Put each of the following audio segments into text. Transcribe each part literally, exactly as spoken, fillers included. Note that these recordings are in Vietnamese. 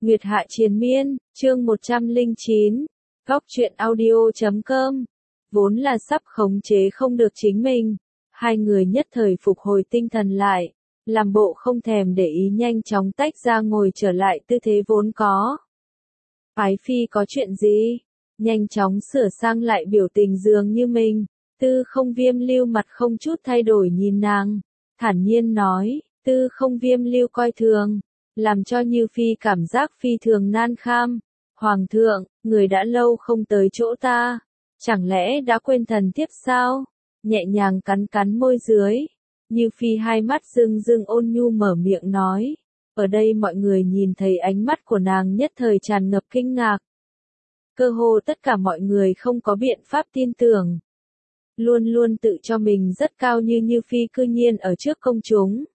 Nguyệt Hạ Triền Miên, chương một trăm lẻ chín, góc truyện audio chấm com. Vốn là sắp khống chế không được chính mình, hai người nhất thời phục hồi tinh thần lại, làm bộ không thèm để ý nhanh chóng tách ra ngồi trở lại tư thế vốn có. Ái phi có chuyện gì? Nhanh chóng sửa sang lại biểu tình dường như mình, Tư Không Viêm lưu mặt không chút thay đổi nhìn nàng, thản nhiên nói, Tư Không Viêm lưu coi thường, làm cho Như Phi cảm giác phi thường nan kham. Hoàng thượng, người đã lâu không tới chỗ ta, chẳng lẽ đã quên thần thiếp sao? Nhẹ nhàng cắn cắn môi dưới, Như Phi hai mắt rưng rưng ôn nhu mở miệng nói. Ở đây mọi người nhìn thấy ánh mắt của nàng nhất thời tràn ngập kinh ngạc. Cơ hồ tất cả mọi người không có biện pháp tin tưởng. Luôn luôn tự cho mình rất cao như Như Phi cư nhiên ở trước công chúng.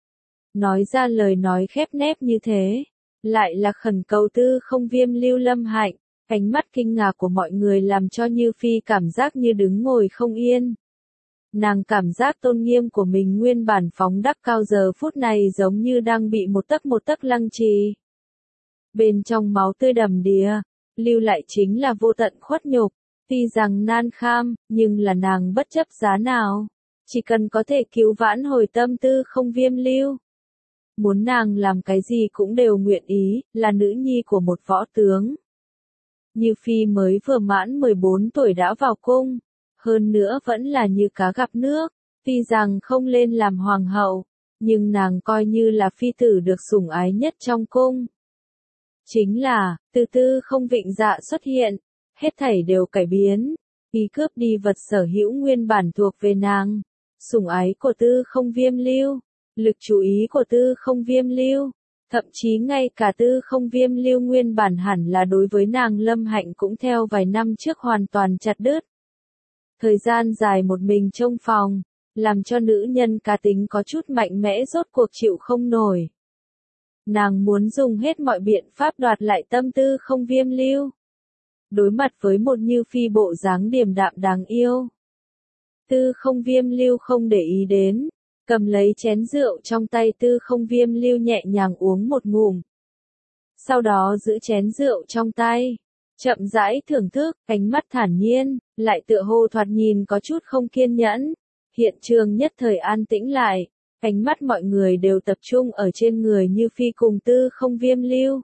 Nói ra lời nói khép nép như thế, lại là khẩn cầu Tư Không Viêm lưu lâm hạnh. Ánh mắt kinh ngạc của mọi người làm cho Như Phi cảm giác như đứng ngồi không yên. Nàng cảm giác tôn nghiêm của mình nguyên bản phóng đắc cao giờ phút này giống như đang bị một tấc một tấc lăng trì. Bên trong máu tươi đầm đìa, lưu lại chính là vô tận khuất nhục. Tuy rằng nan kham, nhưng là nàng bất chấp giá nào. Chỉ cần có thể cứu vãn hồi tâm Tư Không Viêm lưu. Muốn nàng làm cái gì cũng đều nguyện ý, là nữ nhi của một võ tướng. Như Phi mới vừa mãn mười bốn tuổi đã vào cung, hơn nữa vẫn là như cá gặp nước, tuy rằng không lên làm hoàng hậu, nhưng nàng coi như là phi tử được sủng ái nhất trong cung. Chính là, từ Tư Không Vịnh Dạ xuất hiện, hết thảy đều cải biến, y cướp đi vật sở hữu nguyên bản thuộc về nàng, sủng ái của Tư Không Viêm lưu, lực chú ý của Tư Không Viêm lưu. Thậm chí ngay cả Tư Không Viêm lưu nguyên bản hẳn là đối với nàng lâm hạnh cũng theo vài năm trước hoàn toàn chặt đứt. Thời gian dài một mình trong phòng, làm cho nữ nhân cá tính có chút mạnh mẽ rốt cuộc chịu không nổi. Nàng muốn dùng hết mọi biện pháp đoạt lại tâm Tư Không Viêm lưu. Đối mặt với một Như Phi bộ dáng điềm đạm đáng yêu, Tư Không Viêm lưu không để ý đến. Cầm lấy chén rượu trong tay Tư Không Viêm lưu nhẹ nhàng uống một ngụm. Sau đó giữ chén rượu trong tay, chậm rãi thưởng thức, ánh mắt thản nhiên, lại tựa hồ thoạt nhìn có chút không kiên nhẫn. Hiện trường nhất thời an tĩnh lại, ánh mắt mọi người đều tập trung ở trên người Như Phi cùng Tư Không Viêm lưu.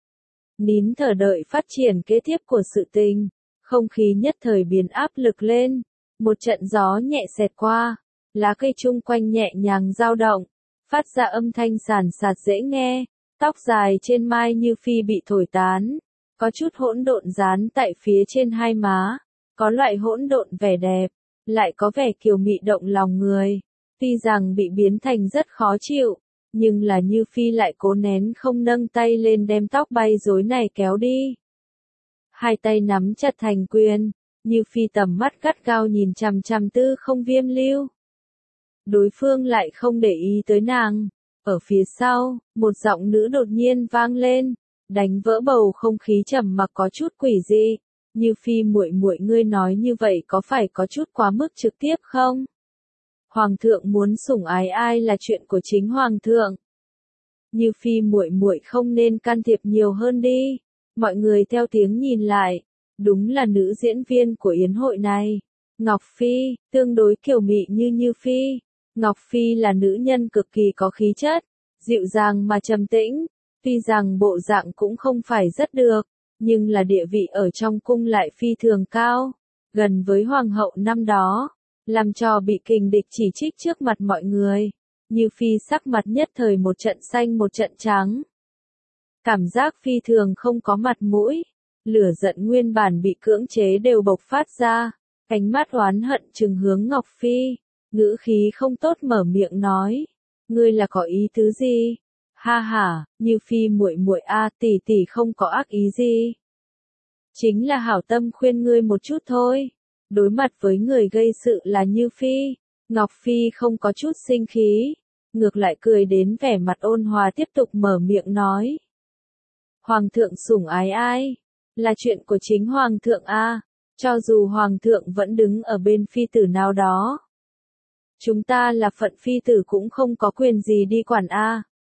Nín thở đợi phát triển kế tiếp của sự tình, không khí nhất thời biến áp lực lên, một trận gió nhẹ xẹt qua. Lá cây chung quanh nhẹ nhàng dao động, phát ra âm thanh sàn sạt dễ nghe, tóc dài trên mai Như Phi bị thổi tán, có chút hỗn độn dán tại phía trên hai má, có loại hỗn độn vẻ đẹp, lại có vẻ kiều mị động lòng người. Tuy rằng bị biến thành rất khó chịu, nhưng là Như Phi lại cố nén không nâng tay lên đem tóc bay rối này kéo đi. Hai tay nắm chặt thành quyền, Như Phi tầm mắt gắt gao nhìn chằm chằm Tư Không Viêm lưu. Đối phương lại không để ý tới nàng. Ở phía sau, một giọng nữ đột nhiên vang lên, đánh vỡ bầu không khí trầm mặc có chút quỷ dị. Như Phi muội muội ngươi nói như vậy có phải có chút quá mức trực tiếp không? Hoàng thượng muốn sủng ái ai là chuyện của chính hoàng thượng. Như Phi muội muội không nên can thiệp nhiều hơn đi. Mọi người theo tiếng nhìn lại, đúng là nữ diễn viên của yến hội này, Ngọc Phi, tương đối kiều mị như Như Phi. Ngọc Phi là nữ nhân cực kỳ có khí chất, dịu dàng mà trầm tĩnh, tuy rằng bộ dạng cũng không phải rất được, nhưng là địa vị ở trong cung lại phi thường cao, gần với hoàng hậu năm đó, làm cho bị kình địch chỉ trích trước mặt mọi người. Như Phi sắc mặt nhất thời một trận xanh một trận trắng. Cảm giác phi thường không có mặt mũi, lửa giận nguyên bản bị cưỡng chế đều bộc phát ra, ánh mắt oán hận trừng hướng Ngọc Phi. Ngữ khí không tốt mở miệng nói, ngươi là có ý tứ gì? Ha ha, Như Phi muội muội a, tỷ tỷ không có ác ý gì. Chính là hảo tâm khuyên ngươi một chút thôi. Đối mặt với người gây sự là Như Phi, Ngọc Phi không có chút sinh khí, ngược lại cười đến vẻ mặt ôn hòa tiếp tục mở miệng nói. Hoàng thượng sủng ái ai? Là chuyện của chính hoàng thượng a, cho dù hoàng thượng vẫn đứng ở bên phi tử nào đó. Chúng ta là phận phi tử cũng không có quyền gì đi quản a.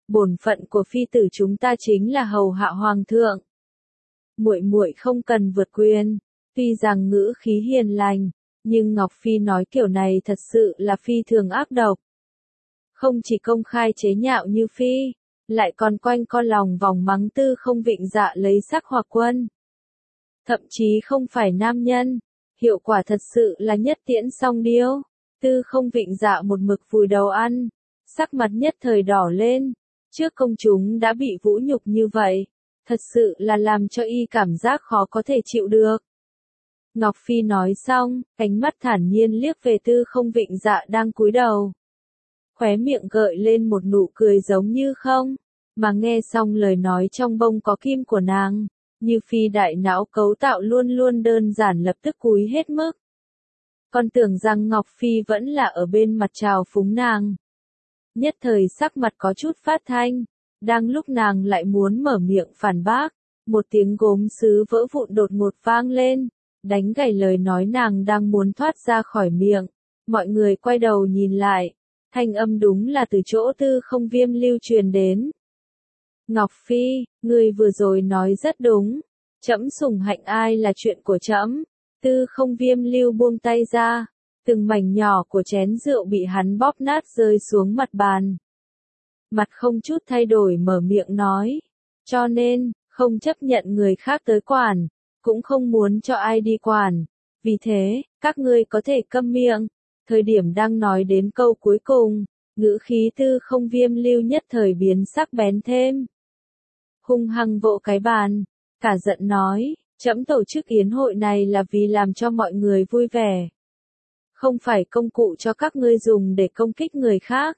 Bổn phận của phi tử chúng ta chính là hầu hạ hoàng thượng. Muội muội không cần vượt quyền. Tuy rằng ngữ khí hiền lành, nhưng Ngọc Phi nói kiểu này thật sự là phi thường ác độc. Không chỉ công khai chế nhạo Như Phi, lại còn quanh co lòng vòng mắng Tư Không Vịnh Dạ lấy sắc hoặc quân. Thậm chí không phải nam nhân, hiệu quả thật sự là nhất tiễn song điêu. Tư Không Vịnh Dạ một mực vùi đầu ăn, sắc mặt nhất thời đỏ lên, trước công chúng đã bị vũ nhục như vậy, thật sự là làm cho y cảm giác khó có thể chịu được. Ngọc Phi nói xong, ánh mắt thản nhiên liếc về Tư Không Vịnh Dạ đang cúi đầu. Khóe miệng gợi lên một nụ cười giống như không, mà nghe xong lời nói trong bông có kim của nàng, Như Phi đại não cấu tạo luôn luôn đơn giản lập tức cúi hết mức. Còn tưởng rằng Ngọc Phi vẫn là ở bên mặt trào phúng nàng. Nhất thời sắc mặt có chút phát thanh, đang lúc nàng lại muốn mở miệng phản bác, một tiếng gốm sứ vỡ vụn đột ngột vang lên, đánh gãy lời nói nàng đang muốn thoát ra khỏi miệng. Mọi người quay đầu nhìn lại, thanh âm đúng là từ chỗ Tư Không Viêm Lưu truyền đến. Ngọc Phi, ngươi vừa rồi nói rất đúng, trẫm sủng hạnh ai là chuyện của trẫm. Tư Không Viêm Lưu buông tay ra, từng mảnh nhỏ của chén rượu bị hắn bóp nát rơi xuống mặt bàn. Mặt không chút thay đổi mở miệng nói, cho nên, không chấp nhận người khác tới quản, cũng không muốn cho ai đi quản. Vì thế, các ngươi có thể câm miệng. Thời điểm đang nói đến câu cuối cùng, ngữ khí Tư Không Viêm Lưu nhất thời biến sắc bén thêm. Hung hăng vỗ cái bàn, cả giận nói, trẫm tổ chức yến hội này là vì làm cho mọi người vui vẻ. Không phải công cụ cho các ngươi dùng để công kích người khác.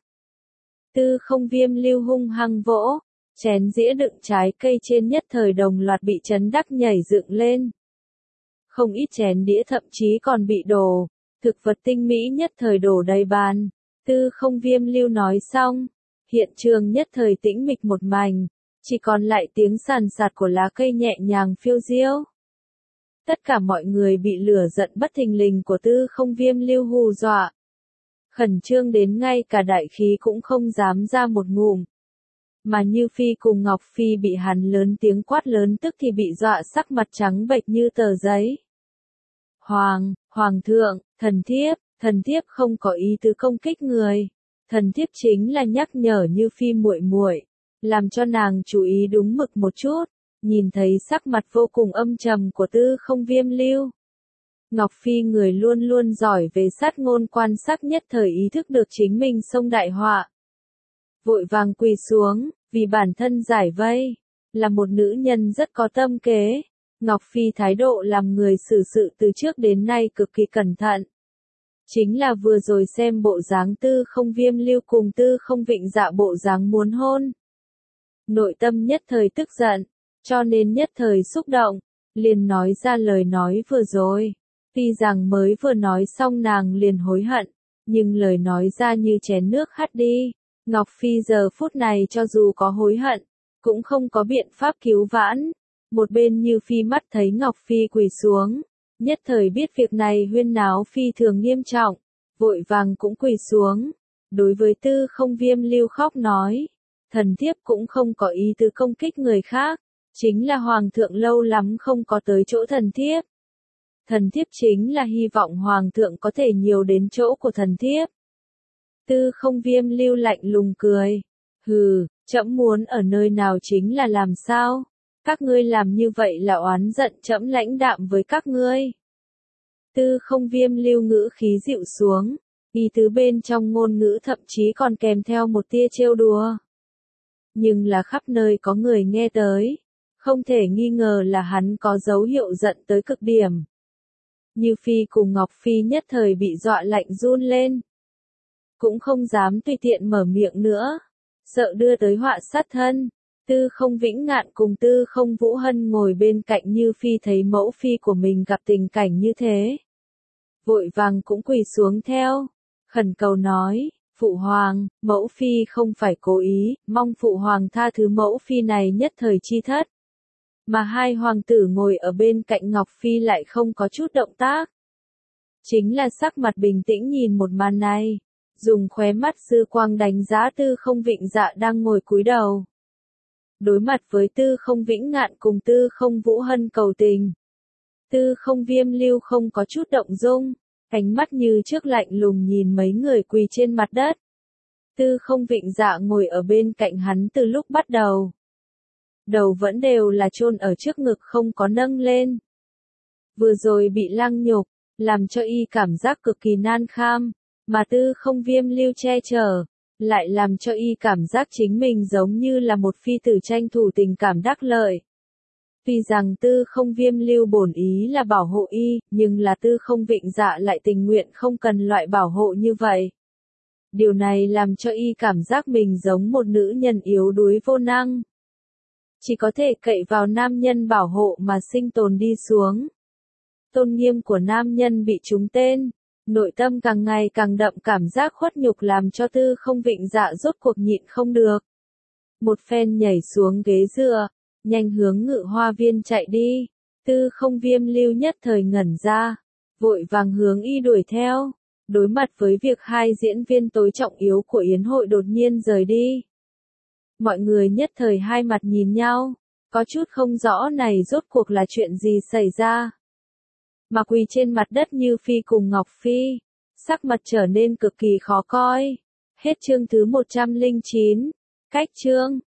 Tư Không Viêm Lưu hung hăng vỗ, chén dĩa đựng trái cây trên nhất thời đồng loạt bị chấn đắc nhảy dựng lên. Không ít chén đĩa thậm chí còn bị đổ, thực vật tinh mỹ nhất thời đổ đầy bàn. Tư Không Viêm Lưu nói xong, hiện trường nhất thời tĩnh mịch một mảnh, chỉ còn lại tiếng sàn sạt của lá cây nhẹ nhàng phiêu diêu. Tất cả mọi người bị lửa giận bất thình lình của Tư Không Viêm Lưu hù dọa. Khẩn trương đến ngay cả đại khí cũng không dám ra một ngụm. Mà Như Phi cùng Ngọc Phi bị hắn lớn tiếng quát lớn tức thì bị dọa sắc mặt trắng bệch như tờ giấy. Hoàng, Hoàng thượng, thần thiếp, thần thiếp không có ý tứ công kích người. Thần thiếp chính là nhắc nhở Như Phi muội muội, làm cho nàng chú ý đúng mực một chút. Nhìn thấy sắc mặt vô cùng âm trầm của Tư Không Viêm Lưu, Ngọc Phi người luôn luôn giỏi về sát ngôn quan sát nhất thời ý thức được chính mình xông đại họa. Vội vàng quỳ xuống, vì bản thân giải vây, là một nữ nhân rất có tâm kế. Ngọc Phi thái độ làm người xử sự từ trước đến nay cực kỳ cẩn thận. Chính là vừa rồi xem bộ dáng Tư Không Viêm Lưu cùng Tư Không Vịnh Dạ bộ dáng muốn hôn. Nội tâm nhất thời tức giận, cho nên nhất thời xúc động, liền nói ra lời nói vừa rồi. Tuy rằng mới vừa nói xong nàng liền hối hận, nhưng lời nói ra như chén nước hắt đi. Ngọc Phi giờ phút này cho dù có hối hận, cũng không có biện pháp cứu vãn. Một bên Như Phi mắt thấy Ngọc Phi quỳ xuống, nhất thời biết việc này huyên náo phi thường nghiêm trọng, vội vàng cũng quỳ xuống. Đối với Tư Không Viêm Lưu khóc nói, thần thiếp cũng không có ý tứ công kích người khác, chính là Hoàng thượng lâu lắm không có tới chỗ thần thiếp. Thần thiếp chính là hy vọng Hoàng thượng có thể nhiều đến chỗ của thần thiếp. Tư Không Viêm Lưu lạnh lùng cười, hừ, trẫm muốn ở nơi nào chính là làm sao, các ngươi làm như vậy là oán giận trẫm lãnh đạm với các ngươi. Tư Không Viêm Lưu ngữ khí dịu xuống, ý tứ bên trong ngôn ngữ thậm chí còn kèm theo một tia trêu đùa. Nhưng là khắp nơi có người nghe tới, không thể nghi ngờ là hắn có dấu hiệu giận tới cực điểm. Như Phi cùng Ngọc Phi nhất thời bị dọa lạnh run lên. Cũng không dám tùy tiện mở miệng nữa, sợ đưa tới họa sát thân. Tư Không Vĩnh Ngạn cùng Tư Không Vũ Hân ngồi bên cạnh Như Phi thấy mẫu phi của mình gặp tình cảnh như thế. Vội vàng cũng quỳ xuống theo, khẩn cầu nói, Phụ Hoàng, mẫu phi không phải cố ý, mong Phụ Hoàng tha thứ mẫu phi này nhất thời chi thất. Mà hai hoàng tử ngồi ở bên cạnh Ngọc Phi lại không có chút động tác. Chính là sắc mặt bình tĩnh nhìn một màn này. dùng khóe mắt dư quang đánh giá Tư Không Vịnh Dạ đang ngồi cúi đầu. Đối mặt với Tư Không Vĩnh Ngạn cùng Tư Không Vũ Hân cầu tình. Tư Không Viêm Lưu không có chút động dung, ánh mắt như trước lạnh lùng nhìn mấy người quỳ trên mặt đất. Tư Không Vịnh Dạ ngồi ở bên cạnh hắn từ lúc bắt đầu. Đầu vẫn đều là chôn ở trước ngực không có nâng lên. Vừa rồi bị lăng nhục, làm cho y cảm giác cực kỳ nan kham, mà Tư Không Viêm Lưu che chở, lại làm cho y cảm giác chính mình giống như là một phi tử tranh thủ tình cảm đắc lợi. Tuy rằng Tư Không Viêm Lưu bổn ý là bảo hộ y, nhưng là Tư Không Vịnh Dạ lại tình nguyện không cần loại bảo hộ như vậy. Điều này làm cho y cảm giác mình giống một nữ nhân yếu đuối vô năng. Chỉ có thể cậy vào nam nhân bảo hộ mà sinh tồn đi xuống. Tôn nghiêm của nam nhân bị trúng tên, nội tâm càng ngày càng đậm cảm giác khuất nhục làm cho Tư Không Vịnh Dạ rốt cuộc nhịn không được. Một phen nhảy xuống ghế dựa, nhanh hướng Ngự Hoa Viên chạy đi. Tư Không Viêm Lưu nhất thời ngẩn ra, vội vàng hướng y đuổi theo. Đối mặt với việc hai diễn viên tối trọng yếu của yến hội đột nhiên rời đi. Mọi người nhất thời hai mặt nhìn nhau, có chút không rõ này rốt cuộc là chuyện gì xảy ra. Mà quỳ trên mặt đất Như Phi cùng Ngọc Phi, sắc mặt trở nên cực kỳ khó coi. Hết chương thứ một trăm lẻ chín, cách chương.